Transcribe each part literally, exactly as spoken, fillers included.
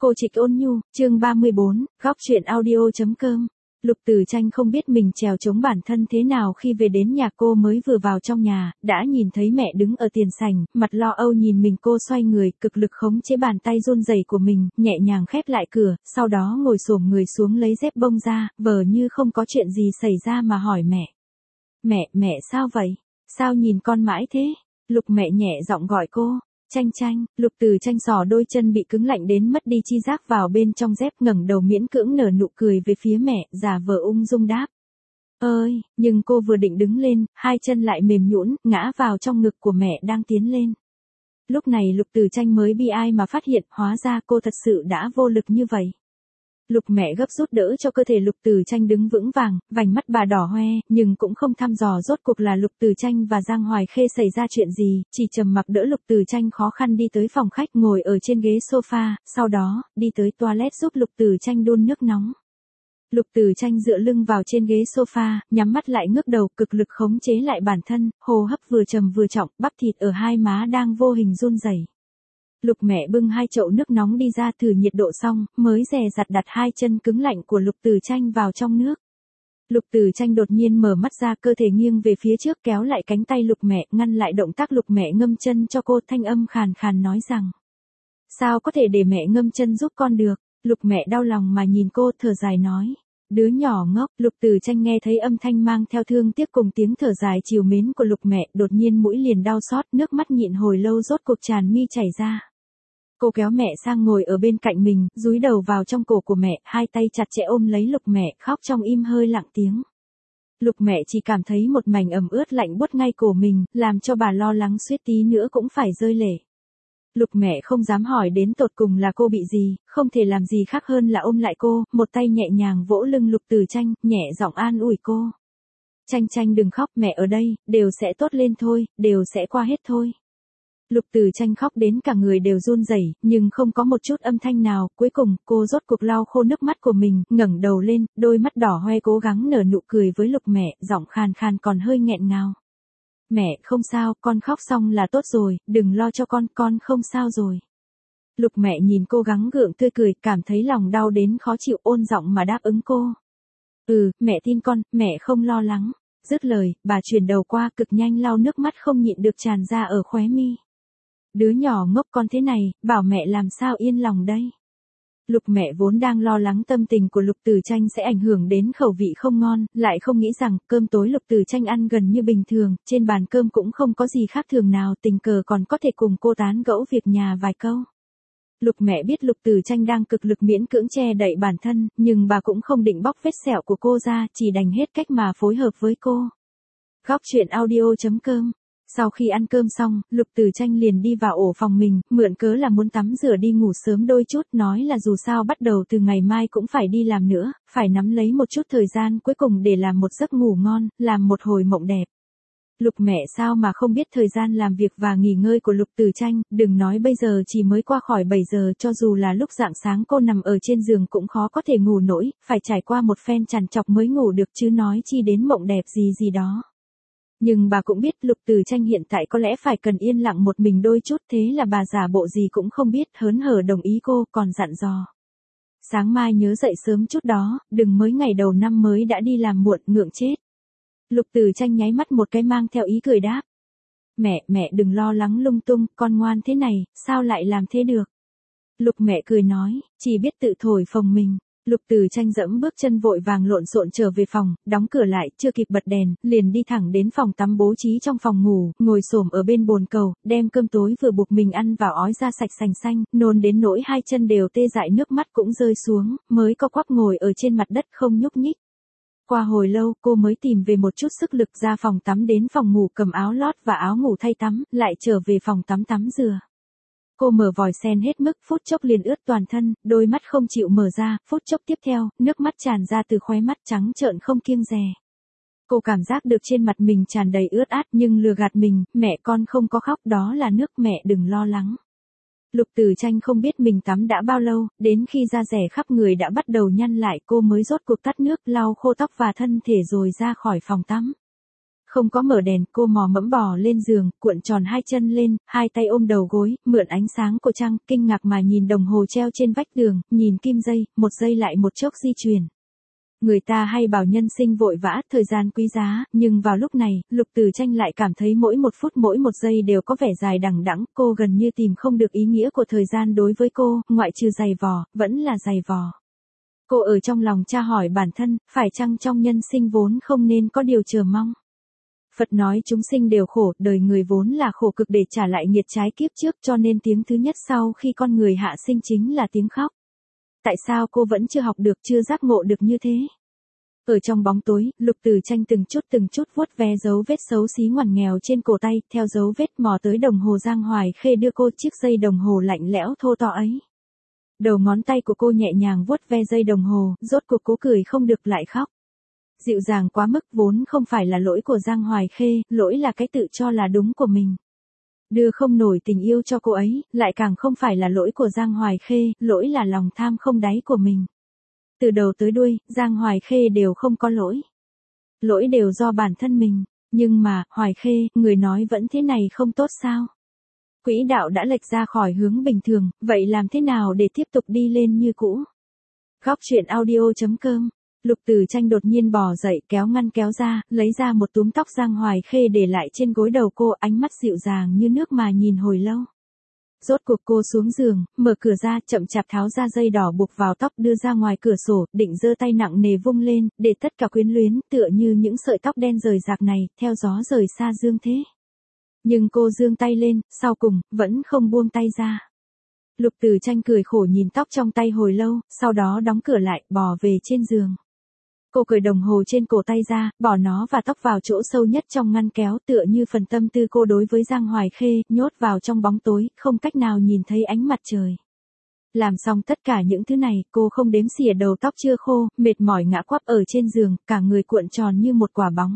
Cô Trịch Ôn Nhu, chương ba mươi bốn, góc truyện audio.com. Lục Tử Tranh không biết mình trèo chống bản thân thế nào khi về đến nhà cô mới vừa vào trong nhà, đã nhìn thấy mẹ đứng ở tiền sảnh, mặt lo âu nhìn mình. Cô xoay người, cực lực khống chế bàn tay run rẩy của mình, nhẹ nhàng khép lại cửa, sau đó ngồi xổm người xuống lấy dép bông ra, vờ như không có chuyện gì xảy ra mà hỏi mẹ. Mẹ, mẹ sao vậy? Sao nhìn con mãi thế? Lục mẹ nhẹ giọng gọi cô. Tranh Tranh. Lục Tử Tranh xỏ đôi chân bị cứng lạnh đến mất đi chi giác vào bên trong dép, ngẩng đầu miễn cưỡng nở nụ cười về phía mẹ, giả vờ ung dung đáp. Ơi, nhưng cô vừa định đứng lên, hai chân lại mềm nhũn, ngã vào trong ngực của mẹ đang tiến lên. Lúc này Lục Tử Tranh mới bi ai mà phát hiện, hóa ra cô thật sự đã vô lực như vậy. Lục mẹ gấp rút đỡ cho cơ thể Lục Tử Tranh đứng vững vàng, vành mắt bà đỏ hoe, nhưng cũng không thăm dò rốt cuộc là Lục Tử Tranh và Giang Hoài Khê xảy ra chuyện gì, chỉ trầm mặc đỡ Lục Tử Tranh khó khăn đi tới phòng khách ngồi ở trên ghế sofa, sau đó, đi tới toilet giúp Lục Tử Tranh đun nước nóng. Lục Tử Tranh dựa lưng vào trên ghế sofa, nhắm mắt lại ngước đầu, cực lực khống chế lại bản thân, hô hấp vừa trầm vừa trọng, bắp thịt ở hai má đang vô hình run rẩy. Lục mẹ bưng hai chậu nước nóng đi ra thử nhiệt độ xong, mới dè dặt đặt hai chân cứng lạnh của Lục Tử Tranh vào trong nước. Lục Tử Tranh đột nhiên mở mắt ra, cơ thể nghiêng về phía trước kéo lại cánh tay Lục mẹ, ngăn lại động tác Lục mẹ ngâm chân cho cô, thanh âm khàn khàn nói rằng. Sao có thể để mẹ ngâm chân giúp con được? Lục mẹ đau lòng mà nhìn cô, thở dài nói. Đứa nhỏ ngốc. Lục Tử Tranh nghe thấy âm thanh mang theo thương tiếc cùng tiếng thở dài trìu mến của Lục mẹ, đột nhiên mũi liền đau xót, nước mắt nhịn hồi lâu rốt cuộc tràn mi chảy ra. Cô kéo mẹ sang ngồi ở bên cạnh mình, dúi đầu vào trong cổ của mẹ, hai tay chặt chẽ ôm lấy Lục mẹ, khóc trong im hơi lặng tiếng. Lục mẹ chỉ cảm thấy một mảnh ẩm ướt lạnh buốt ngay cổ mình, làm cho bà lo lắng suýt tí nữa cũng phải rơi lệ. Lục mẹ không dám hỏi đến tột cùng là cô bị gì, không thể làm gì khác hơn là ôm lại cô, một tay nhẹ nhàng vỗ lưng Lục Tử Tranh, nhẹ giọng an ủi cô. Tranh Tranh đừng khóc, mẹ ở đây, đều sẽ tốt lên thôi, đều sẽ qua hết thôi. Lục Tử Tranh khóc đến cả người đều run rẩy, nhưng không có một chút âm thanh nào, cuối cùng, cô rốt cuộc lau khô nước mắt của mình, ngẩng đầu lên, đôi mắt đỏ hoe cố gắng nở nụ cười với Lục mẹ, giọng khàn khàn còn hơi nghẹn ngào. Mẹ, không sao, con khóc xong là tốt rồi, đừng lo cho con, con không sao rồi. Lục mẹ nhìn cô gắng gượng tươi cười, cảm thấy lòng đau đến khó chịu, ôn giọng mà đáp ứng cô. Ừ, mẹ tin con, mẹ không lo lắng. Dứt lời, bà chuyển đầu qua, cực nhanh lau nước mắt không nhịn được tràn ra ở khóe mi. Đứa nhỏ ngốc con thế này, bảo mẹ làm sao yên lòng đây. Lục mẹ vốn đang lo lắng tâm tình của Lục Tử Tranh sẽ ảnh hưởng đến khẩu vị không ngon, lại không nghĩ rằng cơm tối Lục Tử Tranh ăn gần như bình thường, trên bàn cơm cũng không có gì khác thường nào, tình cờ còn có thể cùng cô tán gẫu việc nhà vài câu. Lục mẹ biết Lục Tử Tranh đang cực lực miễn cưỡng che đậy bản thân, nhưng bà cũng không định bóc vết sẹo của cô ra, chỉ đành hết cách mà phối hợp với cô. Góc truyện audio.com. Sau khi ăn cơm xong, Lục Tử Tranh liền đi vào ổ phòng mình, mượn cớ là muốn tắm rửa đi ngủ sớm đôi chút, nói là dù sao bắt đầu từ ngày mai cũng phải đi làm nữa, phải nắm lấy một chút thời gian cuối cùng để làm một giấc ngủ ngon, làm một hồi mộng đẹp. Lục mẹ sao mà không biết thời gian làm việc và nghỉ ngơi của Lục Tử Tranh, đừng nói bây giờ chỉ mới qua khỏi bảy giờ, cho dù là lúc rạng sáng cô nằm ở trên giường cũng khó có thể ngủ nổi, phải trải qua một phen trằn trọc mới ngủ được chứ nói chi đến mộng đẹp gì gì đó. Nhưng bà cũng biết Lục Tử Tranh hiện tại có lẽ phải cần yên lặng một mình đôi chút, thế là bà giả bộ gì cũng không biết, hớn hở đồng ý cô, còn dặn dò. Sáng mai nhớ dậy sớm chút đó, đừng mới ngày đầu năm mới đã đi làm muộn, ngượng chết. Lục Tử Tranh nháy mắt một cái mang theo ý cười đáp. Mẹ, mẹ đừng lo lắng lung tung, con ngoan thế này, sao lại làm thế được. Lục mẹ cười nói, chỉ biết tự thổi phồng mình. Lục Tử Tranh dẫm bước chân vội vàng lộn xộn trở về phòng, đóng cửa lại, chưa kịp bật đèn, liền đi thẳng đến phòng tắm bố trí trong phòng ngủ, ngồi xổm ở bên bồn cầu, đem cơm tối vừa buộc mình ăn vào ói ra sạch sành xanh, nôn đến nỗi hai chân đều tê dại, nước mắt cũng rơi xuống, mới co quắp ngồi ở trên mặt đất không nhúc nhích. Qua hồi lâu, cô mới tìm về một chút sức lực ra phòng tắm đến phòng ngủ cầm áo lót và áo ngủ thay tắm, lại trở về phòng tắm tắm rửa. Cô mở vòi sen hết mức, phút chốc liền ướt toàn thân, đôi mắt không chịu mở ra, phút chốc tiếp theo, nước mắt tràn ra từ khóe mắt trắng trợn không kiêng dè. Cô cảm giác được trên mặt mình tràn đầy ướt át nhưng lừa gạt mình, mẹ con không có khóc, đó là nước, mẹ đừng lo lắng. Lục Tử Tranh không biết mình tắm đã bao lâu, đến khi da rẻ khắp người đã bắt đầu nhăn lại cô mới rốt cuộc tắt nước, lau khô tóc và thân thể rồi ra khỏi phòng tắm. Không có mở đèn, cô mò mẫm bò lên giường, cuộn tròn hai chân lên, hai tay ôm đầu gối, mượn ánh sáng của trăng, kinh ngạc mà nhìn đồng hồ treo trên vách tường, nhìn kim dây, một giây lại một chốc di chuyển. Người ta hay bảo nhân sinh vội vã, thời gian quý giá, nhưng vào lúc này, Lục Tử Tranh lại cảm thấy mỗi một phút mỗi một giây đều có vẻ dài đằng đẵng, cô gần như tìm không được ý nghĩa của thời gian đối với cô, ngoại trừ giày vò, vẫn là giày vò. Cô ở trong lòng tra hỏi bản thân, phải chăng trong nhân sinh vốn không nên có điều chờ mong. Phật nói chúng sinh đều khổ, đời người vốn là khổ cực để trả lại nghiệt trái kiếp trước, cho nên tiếng thứ nhất sau khi con người hạ sinh chính là tiếng khóc. Tại sao cô vẫn chưa học được, chưa giác ngộ được như thế? Ở trong bóng tối, Lục Tử Tranh từng chút từng chút vuốt ve dấu vết xấu xí ngoằn nghèo trên cổ tay, theo dấu vết mò tới đồng hồ Giang Hoài Khê đưa cô chiếc dây đồng hồ lạnh lẽo thô to ấy. Đầu ngón tay của cô nhẹ nhàng vuốt ve dây đồng hồ, rốt cuộc cố cười không được lại khóc. Dịu dàng quá mức, vốn không phải là lỗi của Giang Hoài Khê, lỗi là cái tự cho là đúng của mình. Đưa không nổi tình yêu cho cô ấy, lại càng không phải là lỗi của Giang Hoài Khê, lỗi là lòng tham không đáy của mình. Từ đầu tới đuôi, Giang Hoài Khê đều không có lỗi. Lỗi đều do bản thân mình, nhưng mà, Hoài Khê, người nói vẫn thế này không tốt sao? Quỹ đạo đã lệch ra khỏi hướng bình thường, vậy làm thế nào để tiếp tục đi lên như cũ? Góc truyện audio chấm com. Lục Tử Tranh đột nhiên bò dậy, kéo ngăn kéo ra, lấy ra một túm tóc Giang Hoài Khê để lại trên gối đầu cô, ánh mắt dịu dàng như nước mà nhìn hồi lâu. Rốt cuộc cô xuống giường, mở cửa ra, chậm chạp tháo ra dây đỏ buộc vào tóc đưa ra ngoài cửa sổ, định giơ tay nặng nề vung lên, để tất cả quyến luyến, tựa như những sợi tóc đen rời rạc này, theo gió rời xa dương thế. Nhưng cô giương tay lên, sau cùng, vẫn không buông tay ra. Lục Tử Tranh cười khổ nhìn tóc trong tay hồi lâu, sau đó đóng cửa lại, bò về trên giường. Cô cởi đồng hồ trên cổ tay ra, bỏ nó và tóc vào chỗ sâu nhất trong ngăn kéo, tựa như phần tâm tư cô đối với Giang Hoài Khê, nhốt vào trong bóng tối, không cách nào nhìn thấy ánh mặt trời. Làm xong tất cả những thứ này, cô không đếm xỉa đầu tóc chưa khô, mệt mỏi ngã quắp ở trên giường, cả người cuộn tròn như một quả bóng.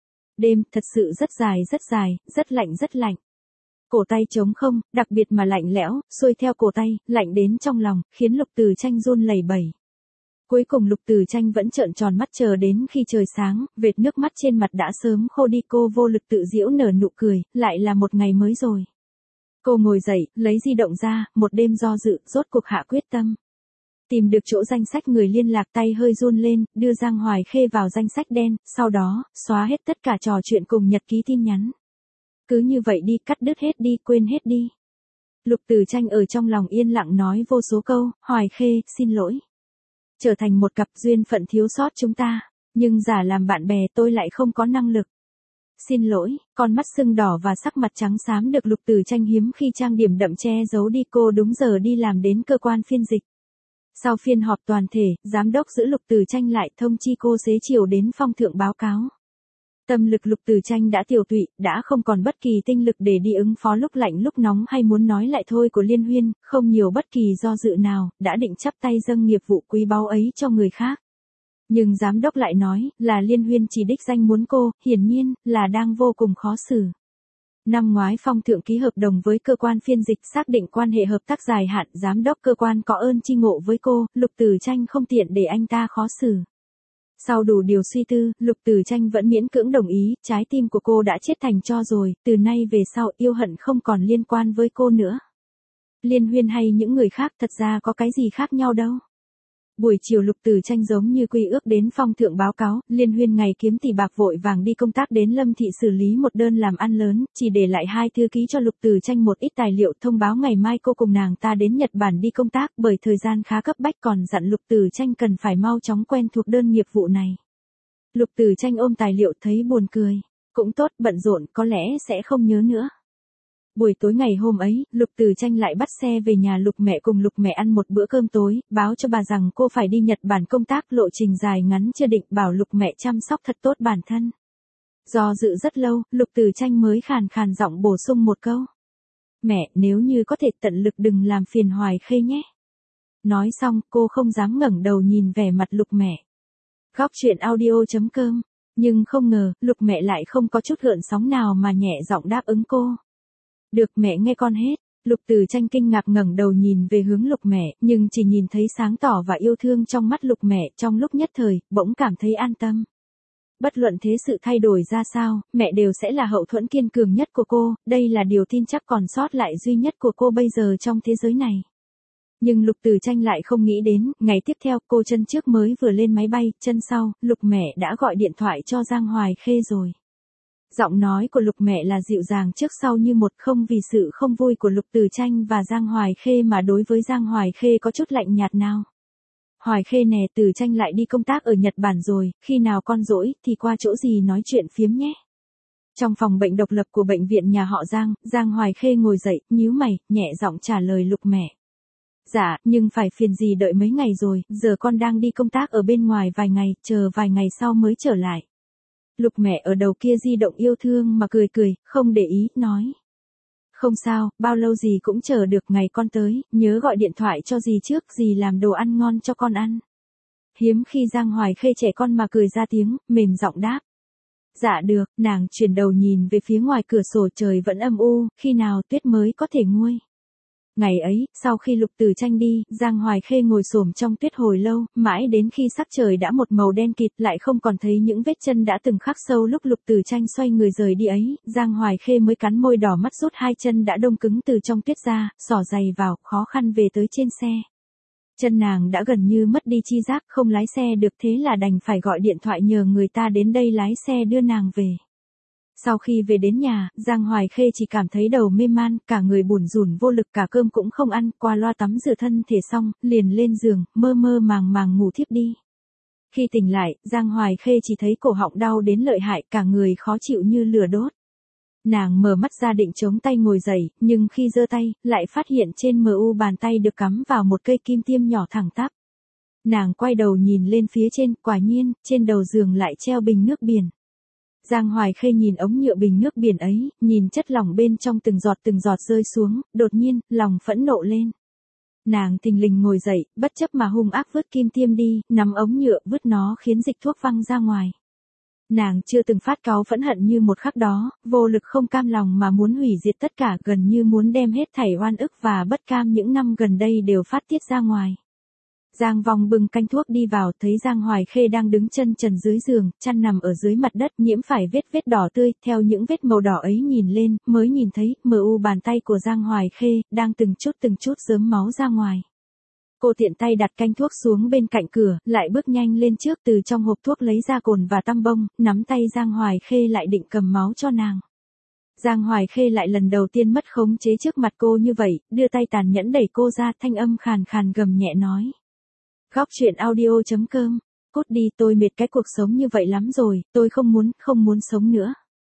Đêm thật sự rất dài rất dài, rất lạnh rất lạnh. Cổ tay trống không, đặc biệt mà lạnh lẽo, xuôi theo cổ tay, lạnh đến trong lòng, khiến Lục Tử Tranh run lẩy bẩy. Cuối cùng Lục Tử Tranh vẫn trợn tròn mắt chờ đến khi trời sáng, vệt nước mắt trên mặt đã sớm khô đi, cô vô lực tự giễu nở nụ cười, lại là một ngày mới rồi. Cô ngồi dậy, lấy di động ra, một đêm do dự, rốt cuộc hạ quyết tâm. Tìm được chỗ danh sách người liên lạc, tay hơi run lên, đưa Giang Hoài Khê vào danh sách đen, sau đó, xóa hết tất cả trò chuyện cùng nhật ký tin nhắn. Cứ như vậy đi, cắt đứt hết đi, quên hết đi. Lục Tử Tranh ở trong lòng yên lặng nói vô số câu, Hoài Khê, xin lỗi. Trở thành một cặp duyên phận thiếu sót chúng ta, nhưng giả làm bạn bè tôi lại không có năng lực. Xin lỗi, con mắt sưng đỏ và sắc mặt trắng xám được Lục Tử Tranh hiếm khi trang điểm đậm che giấu đi, cô đúng giờ đi làm đến cơ quan phiên dịch. Sau phiên họp toàn thể, giám đốc giữ Lục Tử Tranh lại thông chi cô xế chiều đến phong thượng báo cáo. Tâm lực Lục Tử Tranh đã tiểu tụy, đã không còn bất kỳ tinh lực để đi ứng phó lúc lạnh lúc nóng hay muốn nói lại thôi của Liên Huyên, không nhiều bất kỳ do dự nào, đã định chắp tay dâng nghiệp vụ quý báu ấy cho người khác. Nhưng giám đốc lại nói, là Liên Huyên chỉ đích danh muốn cô, hiển nhiên, là đang vô cùng khó xử. Năm ngoái phong thượng ký hợp đồng với cơ quan phiên dịch xác định quan hệ hợp tác dài hạn, giám đốc cơ quan có ơn chi ngộ với cô, Lục Tử Tranh không tiện để anh ta khó xử. Sau đủ điều suy tư, Lục Tử Tranh vẫn miễn cưỡng đồng ý, trái tim của cô đã chết thành tro rồi, từ nay về sau yêu hận không còn liên quan với cô nữa. Liên Huyên hay những người khác thật ra có cái gì khác nhau đâu. Buổi chiều Lục Tử Tranh giống như quy ước đến phong thượng báo cáo, Liên Huyên ngày kiếm tỷ bạc vội vàng đi công tác đến Lâm Thị xử lý một đơn làm ăn lớn, chỉ để lại hai thư ký cho Lục Tử Tranh một ít tài liệu thông báo ngày mai cô cùng nàng ta đến Nhật Bản đi công tác, bởi thời gian khá cấp bách, còn dặn Lục Tử Tranh cần phải mau chóng quen thuộc đơn nghiệp vụ này. Lục Tử Tranh ôm tài liệu thấy buồn cười, cũng tốt, bận rộn có lẽ sẽ không nhớ nữa. Buổi tối ngày hôm ấy, Lục Tử Tranh lại bắt xe về nhà Lục mẹ cùng Lục mẹ ăn một bữa cơm tối, báo cho bà rằng cô phải đi Nhật Bản công tác, lộ trình dài ngắn chưa định, bảo Lục mẹ chăm sóc thật tốt bản thân. Do dự rất lâu, Lục Tử Tranh mới khàn khàn giọng bổ sung một câu. Mẹ, nếu như có thể tận lực đừng làm phiền Hoài Khê nhé. Nói xong, cô không dám ngẩng đầu nhìn vẻ mặt Lục mẹ. Góc truyện audio chấm com. Nhưng không ngờ, Lục mẹ lại không có chút gợn sóng nào mà nhẹ giọng đáp ứng cô. Được, mẹ nghe con hết. Lục Tử Tranh kinh ngạc ngẩng đầu nhìn về hướng Lục mẹ, nhưng chỉ nhìn thấy sáng tỏ và yêu thương trong mắt Lục mẹ, trong lúc nhất thời, bỗng cảm thấy an tâm. Bất luận thế sự thay đổi ra sao, mẹ đều sẽ là hậu thuẫn kiên cường nhất của cô, đây là điều tin chắc còn sót lại duy nhất của cô bây giờ trong thế giới này. Nhưng Lục Tử Tranh lại không nghĩ đến, ngày tiếp theo cô chân trước mới vừa lên máy bay, chân sau, Lục mẹ đã gọi điện thoại cho Giang Hoài Khê rồi. Giọng nói của Lục mẹ là dịu dàng trước sau như một, không vì sự không vui của Lục Tử Tranh và Giang Hoài Khê mà đối với Giang Hoài Khê có chút lạnh nhạt nào. Hoài Khê nè, Tử Tranh lại đi công tác ở Nhật Bản rồi, khi nào con rỗi thì qua chỗ gì nói chuyện phiếm nhé. Trong phòng bệnh độc lập của bệnh viện nhà họ Giang, Giang Hoài Khê ngồi dậy, nhíu mày, nhẹ giọng trả lời Lục mẹ. Dạ, nhưng phải phiền gì đợi mấy ngày rồi, giờ con đang đi công tác ở bên ngoài vài ngày, chờ vài ngày sau mới trở lại. Lục mẹ ở đầu kia di động yêu thương mà cười cười, không để ý, nói. Không sao, bao lâu gì cũng chờ được ngày con tới, nhớ gọi điện thoại cho dì trước, dì làm đồ ăn ngon cho con ăn. Hiếm khi Giang Hoài Khê trẻ con mà cười ra tiếng, mềm giọng đáp. Dạ được, nàng chuyển đầu nhìn về phía ngoài cửa sổ, trời vẫn âm u, khi nào tuyết mới có thể nguôi. Ngày ấy, sau khi Lục Tử Tranh đi, Giang Hoài Khê ngồi xổm trong tuyết hồi lâu, mãi đến khi sắc trời đã một màu đen kịt lại không còn thấy những vết chân đã từng khắc sâu lúc Lục Tử Tranh xoay người rời đi ấy, Giang Hoài Khê mới cắn môi đỏ mắt rút hai chân đã đông cứng từ trong tuyết ra, xỏ giày vào, khó khăn về tới trên xe. Chân nàng đã gần như mất đi chi giác, không lái xe được, thế là đành phải gọi điện thoại nhờ người ta đến đây lái xe đưa nàng về. Sau khi về đến nhà, Giang Hoài Khê chỉ cảm thấy đầu mê man, cả người bủn rủn vô lực, cả cơm cũng không ăn, qua loa tắm rửa thân thể xong, liền lên giường, mơ mơ màng màng ngủ thiếp đi. Khi tỉnh lại, Giang Hoài Khê chỉ thấy cổ họng đau đến lợi hại, cả người khó chịu như lửa đốt. Nàng mở mắt ra định chống tay ngồi dậy, nhưng khi giơ tay, lại phát hiện trên mờ u bàn tay được cắm vào một cây kim tiêm nhỏ thẳng tắp. Nàng quay đầu nhìn lên phía trên, quả nhiên, trên đầu giường lại treo bình nước biển. Giang Hoài Khê nhìn ống nhựa bình nước biển ấy, nhìn chất lỏng bên trong từng giọt từng giọt rơi xuống, đột nhiên, lòng phẫn nộ lên. Nàng thình lình ngồi dậy, bất chấp mà hung ác vứt kim tiêm đi, nắm ống nhựa vứt nó khiến dịch thuốc văng ra ngoài. Nàng chưa từng phát cáu phẫn hận như một khắc đó, vô lực không cam lòng mà muốn hủy diệt tất cả, gần như muốn đem hết thảy oan ức và bất cam những năm gần đây đều phát tiết ra ngoài. Giang Vong bưng canh thuốc đi vào, thấy Giang Hoài Khê đang đứng chân trần dưới giường, chăn nằm ở dưới mặt đất, nhiễm phải vết vết đỏ tươi, theo những vết màu đỏ ấy nhìn lên, mới nhìn thấy, mờ u bàn tay của Giang Hoài Khê, đang từng chút từng chút rớm máu ra ngoài. Cô tiện tay đặt canh thuốc xuống bên cạnh cửa, lại bước nhanh lên trước, từ trong hộp thuốc lấy ra cồn và tăm bông, nắm tay Giang Hoài Khê lại định cầm máu cho nàng. Giang Hoài Khê lại lần đầu tiên mất khống chế trước mặt cô như vậy, đưa tay tàn nhẫn đẩy cô ra, thanh âm khàn khàn gầm nhẹ nói. Góc truyện audio chấm com, cút đi, tôi mệt cái cuộc sống như vậy lắm rồi, tôi không muốn, không muốn sống nữa.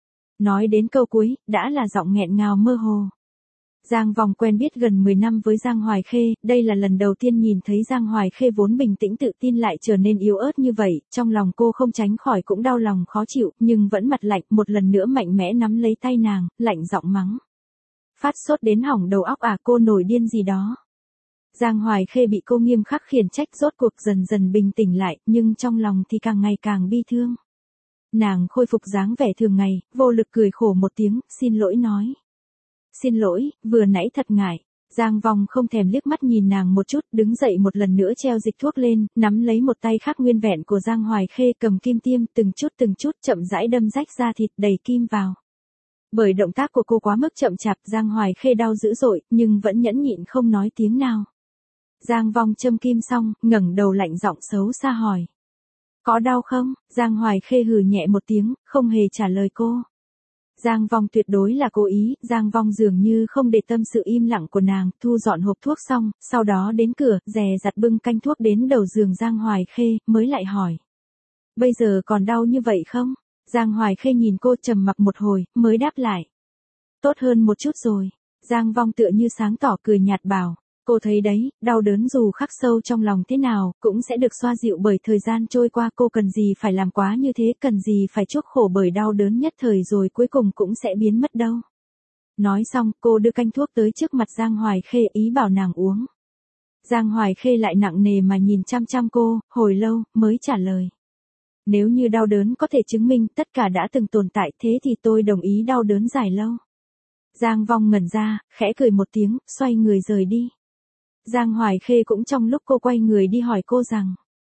Nói đến câu cuối, đã là giọng nghẹn ngào mơ hồ. Giang Vong quen biết gần mười năm với Giang Hoài Khê, đây là lần đầu tiên nhìn thấy Giang Hoài Khê vốn bình tĩnh tự tin lại trở nên yếu ớt như vậy, trong lòng cô không tránh khỏi cũng đau lòng khó chịu, nhưng vẫn mặt lạnh, một lần nữa mạnh mẽ nắm lấy tay nàng, lạnh giọng mắng. Phát sốt đến hỏng đầu óc à, cô nổi điên gì đó. Giang Hoài Khê bị cô nghiêm khắc khiển trách rốt cuộc dần dần bình tĩnh lại, nhưng trong lòng thì càng ngày càng bi thương. Nàng khôi phục dáng vẻ thường ngày, vô lực cười khổ một tiếng, xin lỗi nói. Xin lỗi, vừa nãy thật ngại. Giang Vong không thèm liếc mắt nhìn nàng một chút, đứng dậy một lần nữa treo dịch thuốc lên, nắm lấy một tay khác nguyên vẹn của Giang Hoài Khê, cầm kim tiêm, từng chút từng chút chậm rãi đâm rách da thịt, đầy kim vào. Bởi động tác của cô quá mức chậm chạp, Giang Hoài Khê đau dữ dội, nhưng vẫn nhẫn nhịn không nói tiếng nào. Giang Vong châm kim xong, ngẩng đầu lạnh giọng xấu xa hỏi. Có đau không? Giang Hoài Khê hừ nhẹ một tiếng, không hề trả lời cô. Giang Vong tuyệt đối là cố ý, Giang Vong dường như không để tâm sự im lặng của nàng, thu dọn hộp thuốc xong, sau đó đến cửa, dè dặt bưng canh thuốc đến đầu giường Giang Hoài Khê, mới lại hỏi. Bây giờ còn đau như vậy không? Giang Hoài Khê nhìn cô trầm mặc một hồi, mới đáp lại. Tốt hơn một chút rồi. Giang Vong tựa như sáng tỏ cười nhạt bảo. Cô thấy đấy, đau đớn dù khắc sâu trong lòng thế nào, cũng sẽ được xoa dịu bởi thời gian trôi qua, cô cần gì phải làm quá như thế, cần gì phải chuốc khổ bởi đau đớn nhất thời rồi cuối cùng cũng sẽ biến mất đâu. Nói xong, cô đưa canh thuốc tới trước mặt Giang Hoài Khê, ý bảo nàng uống. Giang Hoài Khê lại nặng nề mà nhìn chăm chăm cô, hồi lâu, mới trả lời. Nếu như đau đớn có thể chứng minh tất cả đã từng tồn tại, thế thì tôi đồng ý đau đớn dài lâu. Giang Vong ngẩn ra, khẽ cười một tiếng, xoay người rời đi. Giang Hoài Khê cũng trong lúc cô quay người đi hỏi cô rằng.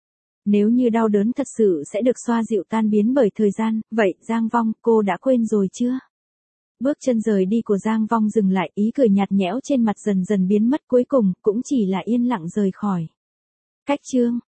Nếu như đau đớn thật sự sẽ được xoa dịu tan biến bởi thời gian, vậy Giang Vong, cô đã quên rồi chưa? Bước chân rời đi của Giang Vong dừng lại, ý cười nhạt nhẽo trên mặt dần dần biến mất, cuối cùng cũng chỉ là yên lặng rời khỏi. Cách chương